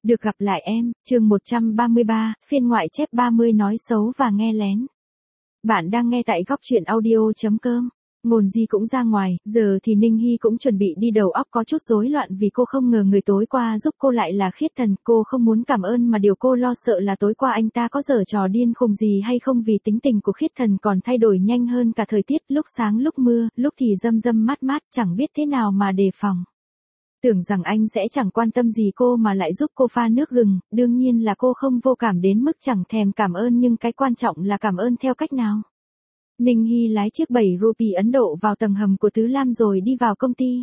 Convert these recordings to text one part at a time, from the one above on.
Được gặp lại em, chương 133, phiên ngoại chép 30 nói xấu và nghe lén. Bạn đang nghe tại góc truyện audio.com. Ngôn Di cũng ra ngoài, giờ thì Ninh Hy cũng chuẩn bị đi, đầu óc có chút rối loạn vì cô không ngờ người tối qua giúp cô lại là Khiết Thần. Cô không muốn cảm ơn mà điều cô lo sợ là tối qua anh ta có giở trò điên khùng gì hay không, vì tính tình của Khiết Thần còn thay đổi nhanh hơn cả thời tiết, lúc sáng lúc mưa, lúc thì râm râm mát mát, chẳng biết thế nào mà đề phòng. Tưởng rằng anh sẽ chẳng quan tâm gì cô mà lại giúp cô pha nước gừng, đương nhiên là cô không vô cảm đến mức chẳng thèm cảm ơn, nhưng cái quan trọng là cảm ơn theo cách nào. Ninh Hy lái chiếc 7 rupee Ấn Độ vào tầng hầm của Tứ Lam rồi đi vào công ty.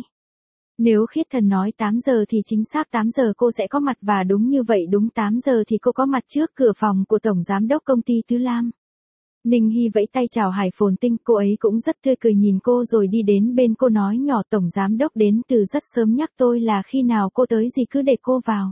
Nếu Khiết Thần nói 8 giờ thì chính xác 8 giờ cô sẽ có mặt, và đúng như vậy, đúng 8 giờ thì cô có mặt trước cửa phòng của Tổng Giám đốc công ty Tứ Lam. Ninh Hy vẫy tay chào Hải Phồn Tinh, cô ấy cũng rất tươi cười nhìn cô rồi đi đến bên cô nói nhỏ: Tổng Giám đốc đến từ rất sớm, nhắc tôi là khi nào cô tới gì cứ để cô vào.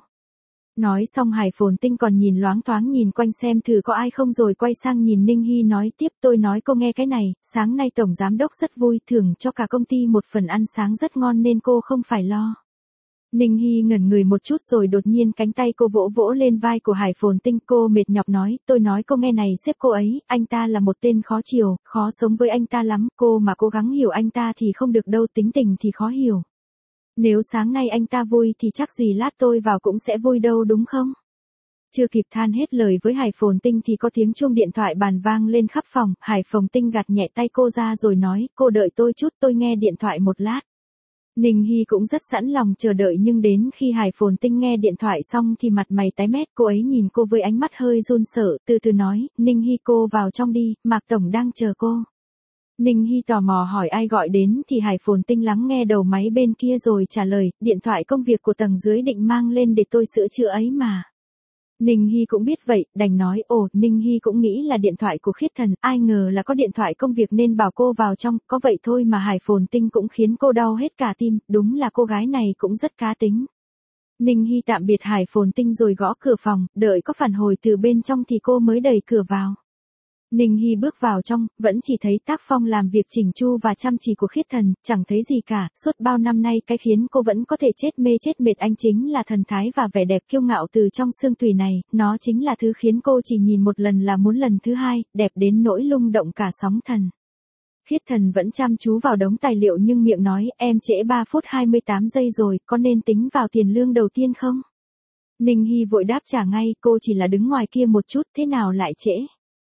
Nói xong Hải Phồn Tinh còn nhìn loáng thoáng nhìn quanh xem thử có ai không rồi quay sang nhìn Ninh Hy nói tiếp: tôi nói cô nghe cái này, sáng nay Tổng Giám đốc rất vui, thưởng cho cả công ty một phần ăn sáng rất ngon nên cô không phải lo. Ninh Hy ngẩn người một chút rồi đột nhiên cánh tay cô vỗ vỗ lên vai của Hải Phồn Tinh, cô mệt nhọc nói: tôi nói cô nghe này, sếp cô ấy, anh ta là một tên khó chiều, khó sống với anh ta lắm, cô mà cố gắng hiểu anh ta thì không được đâu, tính tình thì khó hiểu. Nếu sáng nay anh ta vui thì chắc gì lát tôi vào cũng sẽ vui đâu, đúng không? Chưa kịp than hết lời với Hải Phồn Tinh thì có tiếng chuông điện thoại bàn vang lên khắp phòng. Hải Phồn Tinh gạt nhẹ tay cô ra rồi nói: cô đợi tôi chút, tôi nghe điện thoại một lát. Ninh Hy cũng rất sẵn lòng chờ đợi, nhưng đến khi Hải Phồn Tinh nghe điện thoại xong thì mặt mày tái mét, cô ấy nhìn cô với ánh mắt hơi run sợ, từ từ nói: Ninh Hy, cô vào trong đi, Mạc Tổng đang chờ cô. Ninh Hy tò mò hỏi ai gọi đến thì Hải Phồn Tinh lắng nghe đầu máy bên kia rồi trả lời: điện thoại công việc của tầng dưới định mang lên để tôi sửa chữa ấy mà. Ninh Hy cũng biết vậy, đành nói: ồ. Ninh Hy cũng nghĩ là điện thoại của Khiết Thần, ai ngờ là có điện thoại công việc nên bảo cô vào trong, có vậy thôi mà Hải Phồn Tinh cũng khiến cô đau hết cả tim, đúng là cô gái này cũng rất cá tính. Ninh Hy tạm biệt Hải Phồn Tinh rồi gõ cửa phòng, đợi có phản hồi từ bên trong thì cô mới đẩy cửa vào. Ninh Hy bước vào trong, vẫn chỉ thấy tác phong làm việc chỉnh chu và chăm chỉ của Khiết Thần, chẳng thấy gì cả. Suốt bao năm nay cái khiến cô vẫn có thể chết mê chết mệt anh chính là thần thái và vẻ đẹp kiêu ngạo từ trong xương tủy này, nó chính là thứ khiến cô chỉ nhìn một lần là muốn lần thứ hai, đẹp đến nỗi lung động cả sóng thần. Khiết Thần vẫn chăm chú vào đống tài liệu nhưng miệng nói: em trễ 3 phút 28 giây rồi, có nên tính vào tiền lương đầu tiên không? Ninh Hy vội đáp trả ngay: cô chỉ là đứng ngoài kia một chút, thế nào lại trễ?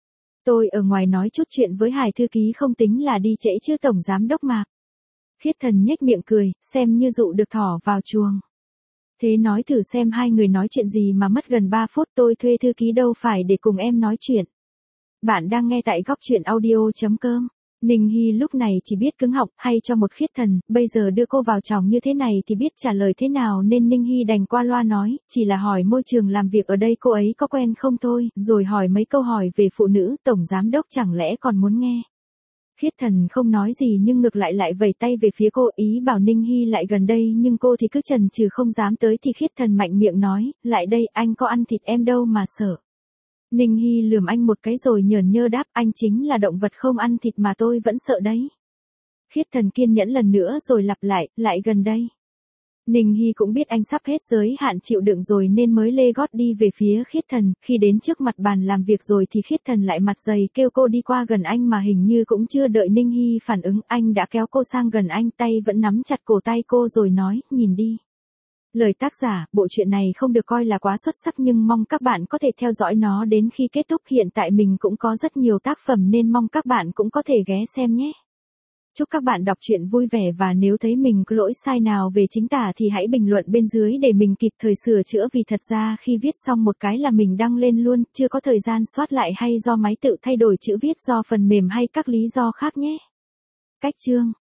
Tôi ở ngoài nói chút chuyện với Hải thư ký, không tính là đi trễ chứ Tổng Giám đốc Mạc. Khiết Thần nhếch miệng cười, xem như dụ được thỏ vào chuồng. Thế nói thử xem hai người nói chuyện gì mà mất gần 3 phút, tôi thuê thư ký đâu phải để cùng em nói chuyện. Bạn đang nghe tại góc truyện audio.com. Ninh Hy lúc này chỉ biết cứng họng, hay cho một Khiết Thần, bây giờ đưa cô vào chòng như thế này thì biết trả lời thế nào, nên Ninh Hy đành qua loa nói: chỉ là hỏi môi trường làm việc ở đây cô ấy có quen không thôi, rồi hỏi mấy câu hỏi về phụ nữ, Tổng Giám đốc chẳng lẽ còn muốn nghe. Khiết Thần không nói gì nhưng ngược lại lại vẩy tay về phía cô, ý bảo Ninh Hy lại gần đây, nhưng cô thì cứ chần chừ không dám tới, thì Khiết Thần mạnh miệng nói: lại đây, anh có ăn thịt em đâu mà sợ. Ninh Hy lườm anh một cái rồi nhởn nhơ đáp: anh chính là động vật không ăn thịt mà tôi vẫn sợ đấy. Khiết Thần kiên nhẫn lần nữa rồi lặp lại: lại gần đây. Ninh Hy cũng biết anh sắp hết giới hạn chịu đựng rồi nên mới lê gót đi về phía Khiết Thần, khi đến trước mặt bàn làm việc rồi thì Khiết Thần lại mặt dày kêu cô đi qua gần anh, mà hình như cũng chưa đợi Ninh Hy phản ứng, anh đã kéo cô sang gần anh, tay vẫn nắm chặt cổ tay cô rồi nói: nhìn đi. Lời tác giả: bộ truyện này không được coi là quá xuất sắc nhưng mong các bạn có thể theo dõi nó đến khi kết thúc. Hiện tại mình cũng có rất nhiều tác phẩm nên mong các bạn cũng có thể ghé xem nhé. Chúc các bạn đọc truyện vui vẻ, và nếu thấy mình có lỗi sai nào về chính tả thì hãy bình luận bên dưới để mình kịp thời sửa chữa, vì thật ra khi viết xong một cái là mình đăng lên luôn, chưa có thời gian soát lại, hay do máy tự thay đổi chữ viết, do phần mềm hay các lý do khác nhé. Cách chương